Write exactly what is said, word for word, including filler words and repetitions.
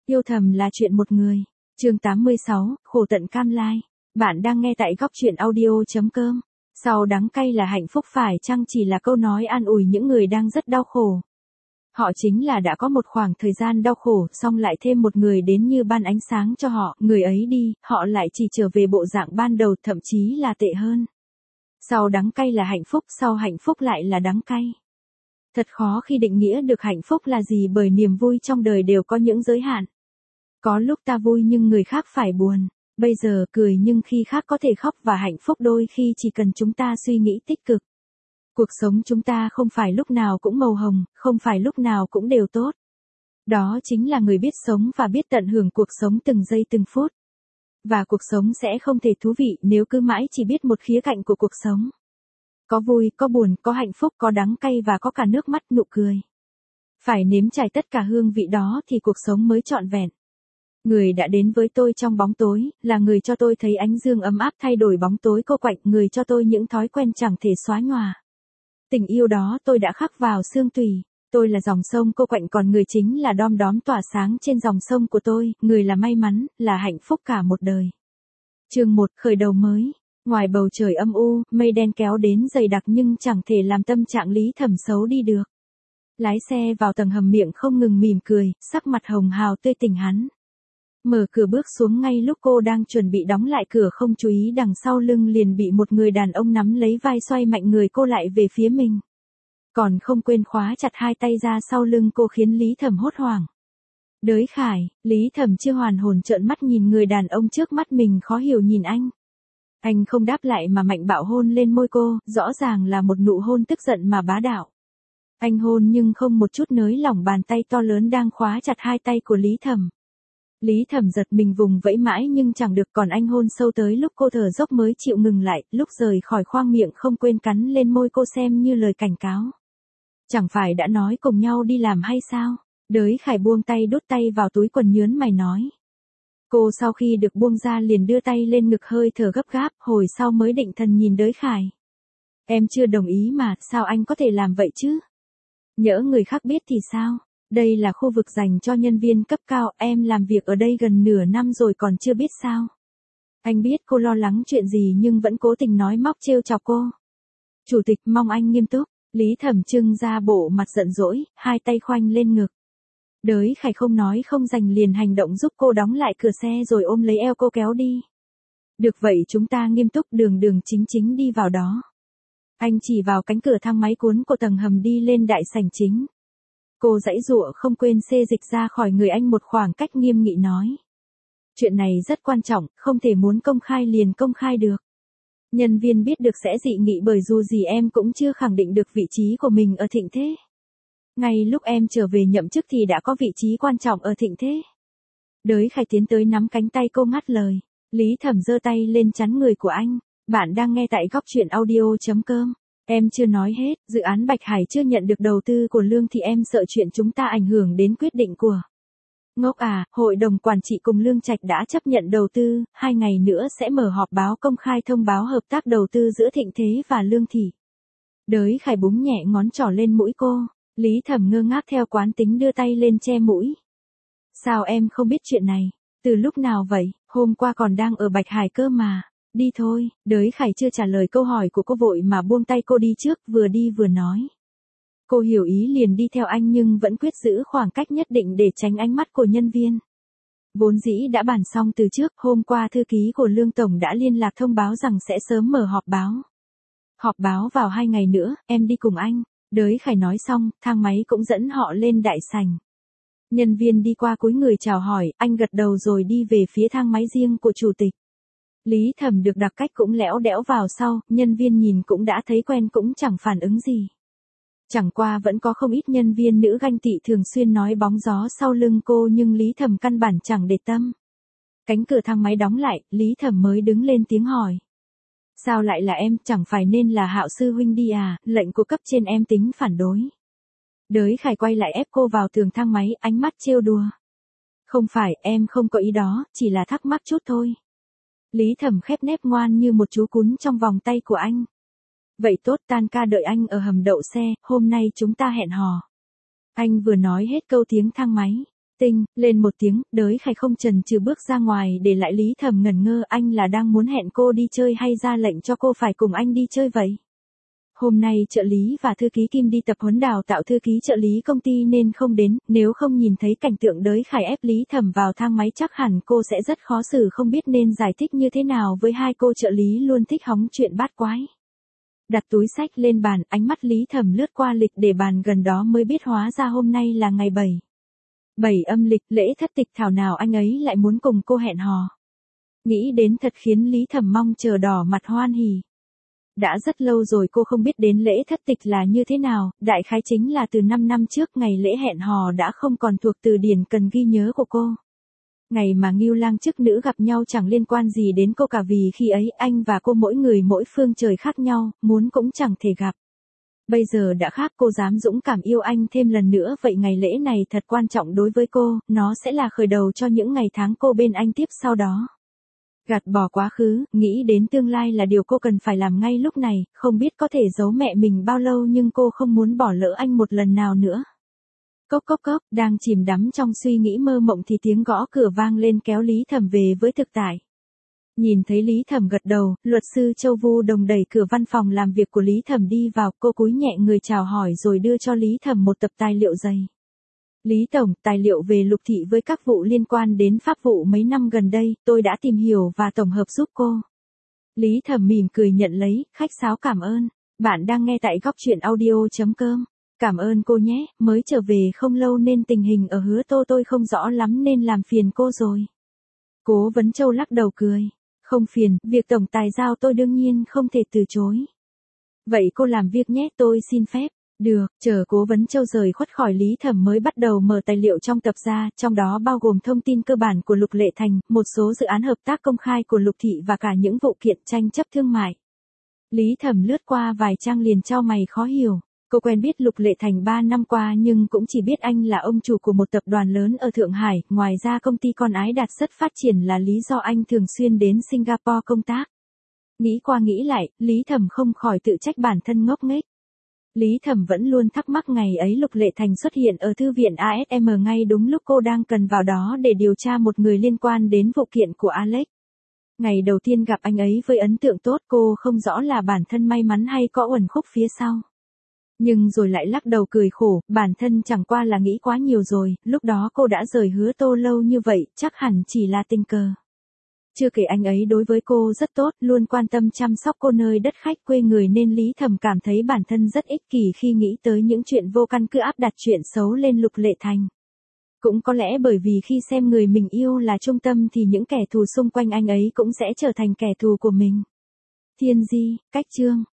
Yêu thầm là chuyện một người. Chương tám mươi sáu, khổ tận cam lai. Bạn đang nghe tại góc truyện audio.com. Sau đắng cay là hạnh phúc phải chăng chỉ là câu nói an ủi những người đang rất đau khổ. Họ chính là đã có một khoảng thời gian đau khổ, xong lại thêm một người đến như ban ánh sáng cho họ, người ấy đi, họ lại chỉ trở về bộ dạng ban đầu, thậm chí là tệ hơn. Sau đắng cay là hạnh phúc, sau hạnh phúc lại là đắng cay. Thật khó khi định nghĩa được hạnh phúc là gì, bởi niềm vui trong đời đều có những giới hạn. Có lúc ta vui nhưng người khác phải buồn, bây giờ cười nhưng khi khác có thể khóc, và hạnh phúc đôi khi chỉ cần chúng ta suy nghĩ tích cực. Cuộc sống chúng ta không phải lúc nào cũng màu hồng, không phải lúc nào cũng đều tốt. Đó chính là người biết sống và biết tận hưởng cuộc sống từng giây từng phút. Và cuộc sống sẽ không thể thú vị nếu cứ mãi chỉ biết một khía cạnh của cuộc sống. Có vui, có buồn, có hạnh phúc, có đắng cay và có cả nước mắt, nụ cười. Phải nếm trải tất cả hương vị đó thì cuộc sống mới trọn vẹn. Người đã đến với tôi trong bóng tối, là người cho tôi thấy ánh dương ấm áp thay đổi bóng tối cô quạnh, người cho tôi những thói quen chẳng thể xóa nhòa. Tình yêu đó tôi đã khắc vào xương tủy. Tôi là dòng sông cô quạnh, còn người chính là đom đóm tỏa sáng trên dòng sông của tôi, người là may mắn, là hạnh phúc cả một đời. Chương một, khởi đầu mới. Ngoài bầu trời âm u, mây đen kéo đến dày đặc nhưng chẳng thể làm tâm trạng Lý Thẩm xấu đi được. Lái xe vào tầng hầm, miệng không ngừng mỉm cười, sắc mặt hồng hào tươi tỉnh hắn. Mở cửa bước xuống ngay lúc cô đang chuẩn bị đóng lại cửa, không chú ý đằng sau lưng liền bị một người đàn ông nắm lấy vai, xoay mạnh người cô lại về phía mình. Còn không quên khóa chặt hai tay ra sau lưng cô, khiến Lý Thẩm hốt hoảng. Đới Khải. Lý Thẩm chưa hoàn hồn trợn mắt nhìn người đàn ông trước mắt mình, khó hiểu nhìn anh. Anh không đáp lại mà mạnh bạo hôn lên môi cô, rõ ràng là một nụ hôn tức giận mà bá đạo. Anh hôn nhưng không một chút nới lỏng bàn tay to lớn đang khóa chặt hai tay của Lý Thẩm. Lý Thẩm giật mình vùng vẫy mãi nhưng chẳng được, còn anh hôn sâu tới lúc cô thở dốc mới chịu ngừng lại, lúc rời khỏi khoang miệng không quên cắn lên môi cô xem như lời cảnh cáo. Chẳng phải đã nói cùng nhau đi làm hay sao? Đới Khải buông tay, đút tay vào túi quần, nhớn mày nói. Cô sau khi được buông ra liền đưa tay lên ngực, hơi thở gấp gáp, hồi sau mới định thần nhìn Đới Khải. Em chưa đồng ý mà, sao anh có thể làm vậy chứ? Nhỡ người khác biết thì sao? Đây là khu vực dành cho nhân viên cấp cao, em làm việc ở đây gần nửa năm rồi còn chưa biết sao? Anh biết cô lo lắng chuyện gì nhưng vẫn cố tình nói móc trêu chọc cô. Chủ tịch mong anh nghiêm túc. Lý Thẩm trưng ra bộ mặt giận dỗi, hai tay khoanh lên ngực. Đới Khải không nói không dành liền hành động giúp cô đóng lại cửa xe rồi ôm lấy eo cô kéo đi. Được vậy chúng ta nghiêm túc, đường đường chính chính đi vào đó. Anh chỉ vào cánh cửa thang máy cuốn của tầng hầm đi lên đại sảnh chính. Cô giãy giụa không quên xê dịch ra khỏi người anh một khoảng cách, nghiêm nghị nói. Chuyện này rất quan trọng, không thể muốn công khai liền công khai được. Nhân viên biết được sẽ dị nghị, bởi dù gì em cũng chưa khẳng định được vị trí của mình ở Thịnh Thế. Ngay lúc em trở về nhậm chức thì đã có vị trí quan trọng ở Thịnh Thế. Đới Khải tiến tới nắm cánh tay cô ngắt lời. Lý Thẩm giơ tay lên chắn người của anh. Bạn đang nghe tại góc truyện audio.com. Em chưa nói hết, dự án Bạch Hải chưa nhận được đầu tư của Lương thì em sợ chuyện chúng ta ảnh hưởng đến quyết định của. Ngốc à, hội đồng quản trị cùng Lương Trạch đã chấp nhận đầu tư, hai ngày nữa sẽ mở họp báo công khai thông báo hợp tác đầu tư giữa Thịnh Thế và Lương Thị. Đới Khải búng nhẹ ngón trỏ lên mũi cô, Lý Thẩm ngơ ngác theo quán tính đưa tay lên che mũi. Sao em không biết chuyện này? Từ lúc nào vậy? Hôm qua còn đang ở Bạch Hải cơ mà. Đi thôi. Đới Khải chưa trả lời câu hỏi của cô vội mà buông tay cô đi trước, vừa đi vừa nói. Cô hiểu ý liền đi theo anh nhưng vẫn quyết giữ khoảng cách nhất định để tránh ánh mắt của nhân viên. Vốn dĩ đã bàn xong từ trước, hôm qua thư ký của Lương Tổng đã liên lạc thông báo rằng sẽ sớm mở họp báo. Họp báo vào hai ngày nữa, em đi cùng anh. Đới Khải nói xong, thang máy cũng dẫn họ lên đại sảnh. Nhân viên đi qua cúi người chào hỏi, anh gật đầu rồi đi về phía thang máy riêng của chủ tịch. Lý Thẩm được đặc cách cũng lẽo đẽo vào sau, nhân viên nhìn cũng đã thấy quen cũng chẳng phản ứng gì. Chẳng qua vẫn có không ít nhân viên nữ ganh tị thường xuyên nói bóng gió sau lưng cô nhưng Lý Thẩm căn bản chẳng để tâm. Cánh cửa thang máy đóng lại, Lý Thẩm mới đứng lên tiếng hỏi. Sao lại là em, chẳng phải nên là Hạo sư huynh đi à, lệnh của cấp trên em tính phản đối. Đới Khải quay lại ép cô vào tường thang máy, ánh mắt trêu đùa. Không phải, em không có ý đó, chỉ là thắc mắc chút thôi. Lý Thẩm khép nép ngoan như một chú cún trong vòng tay của anh. Vậy tốt, tan ca đợi anh ở hầm đậu xe, hôm nay chúng ta hẹn hò. Anh vừa nói hết câu tiếng thang máy. Tinh, lên một tiếng, Đới Khải không chần chừ bước ra ngoài để lại Lý Thẩm ngẩn ngơ, anh là đang muốn hẹn cô đi chơi hay ra lệnh cho cô phải cùng anh đi chơi vậy? Hôm nay trợ lý và thư ký Kim đi tập huấn đào tạo thư ký trợ lý công ty nên không đến, nếu không nhìn thấy cảnh tượng Đới Khải ép Lý Thẩm vào thang máy chắc hẳn cô sẽ rất khó xử không biết nên giải thích như thế nào với hai cô trợ lý luôn thích hóng chuyện bát quái. Đặt túi sách lên bàn, ánh mắt Lý Thẩm lướt qua lịch để bàn gần đó mới biết hóa ra hôm nay là ngày bảy. bảy âm lịch, lễ thất tịch thảo nào anh ấy lại muốn cùng cô hẹn hò. Nghĩ đến thật khiến Lý Thẩm mong chờ đỏ mặt hoan hỉ. Đã rất lâu rồi cô không biết đến lễ thất tịch là như thế nào, đại khái chính là từ năm năm trước ngày lễ hẹn hò đã không còn thuộc từ điển cần ghi nhớ của cô. Ngày mà Ngưu Lang chức nữ gặp nhau chẳng liên quan gì đến cô cả vì khi ấy anh và cô mỗi người mỗi phương trời khác nhau, muốn cũng chẳng thể gặp. Bây giờ đã khác, cô dám dũng cảm yêu anh thêm lần nữa, vậy ngày lễ này thật quan trọng đối với cô, nó sẽ là khởi đầu cho những ngày tháng cô bên anh tiếp sau đó. Gạt bỏ quá khứ, nghĩ đến tương lai là điều cô cần phải làm ngay lúc này, không biết có thể giấu mẹ mình bao lâu nhưng cô không muốn bỏ lỡ anh một lần nào nữa. Cốc cốc cốc, đang chìm đắm trong suy nghĩ mơ mộng thì tiếng gõ cửa vang lên kéo Lý Thẩm về với thực tại. Nhìn thấy Lý Thẩm gật đầu, luật sư Châu Vu Đồng đẩy cửa văn phòng làm việc của Lý Thẩm đi vào, cô cúi nhẹ người chào hỏi rồi đưa cho Lý Thẩm một tập tài liệu dày. Lý Tổng, tài liệu về Lục Thị với các vụ liên quan đến pháp vụ mấy năm gần đây, tôi đã tìm hiểu và tổng hợp giúp cô. Lý Thẩm mỉm cười nhận lấy, khách sáo cảm ơn. Bạn đang nghe tại góc truyện audio chấm com. Cảm ơn cô nhé, mới trở về không lâu nên tình hình ở Hứa Tô tôi không rõ lắm nên làm phiền cô rồi. Cố Vấn Châu lắc đầu cười. Không phiền, việc tổng tài giao tôi đương nhiên không thể từ chối. Vậy cô làm việc nhé, tôi xin phép. Được, chờ Cố Vấn Châu rời khuất khỏi Lý Thẩm mới bắt đầu mở tài liệu trong tập ra, trong đó bao gồm thông tin cơ bản của Lục Lệ Thành, một số dự án hợp tác công khai của Lục Thị và cả những vụ kiện tranh chấp thương mại. Lý Thẩm lướt qua vài trang liền chau mày khó hiểu. Cô quen biết Lục Lệ Thành ba năm qua nhưng cũng chỉ biết anh là ông chủ của một tập đoàn lớn ở Thượng Hải, ngoài ra công ty con Ái Đạt rất phát triển là lý do anh thường xuyên đến Singapore công tác. Nghĩ qua nghĩ lại, Lý Thẩm không khỏi tự trách bản thân ngốc nghếch. Lý Thẩm vẫn luôn thắc mắc ngày ấy Lục Lệ Thành xuất hiện ở thư viện a ét em ngay đúng lúc cô đang cần vào đó để điều tra một người liên quan đến vụ kiện của Alex. Ngày đầu tiên gặp anh ấy với ấn tượng tốt, cô không rõ là bản thân may mắn hay có uẩn khúc phía sau. Nhưng rồi lại lắc đầu cười khổ, bản thân chẳng qua là nghĩ quá nhiều rồi, lúc đó cô đã rời Hứa Tô lâu như vậy, chắc hẳn chỉ là tình cờ. Chưa kể anh ấy đối với cô rất tốt, luôn quan tâm chăm sóc cô nơi đất khách quê người nên Lý Thẩm cảm thấy bản thân rất ích kỷ khi nghĩ tới những chuyện vô căn cứ áp đặt chuyện xấu lên Lục Lệ Thành. Cũng có lẽ bởi vì khi xem người mình yêu là trung tâm thì những kẻ thù xung quanh anh ấy cũng sẽ trở thành kẻ thù của mình. Thiên Di, cách chương.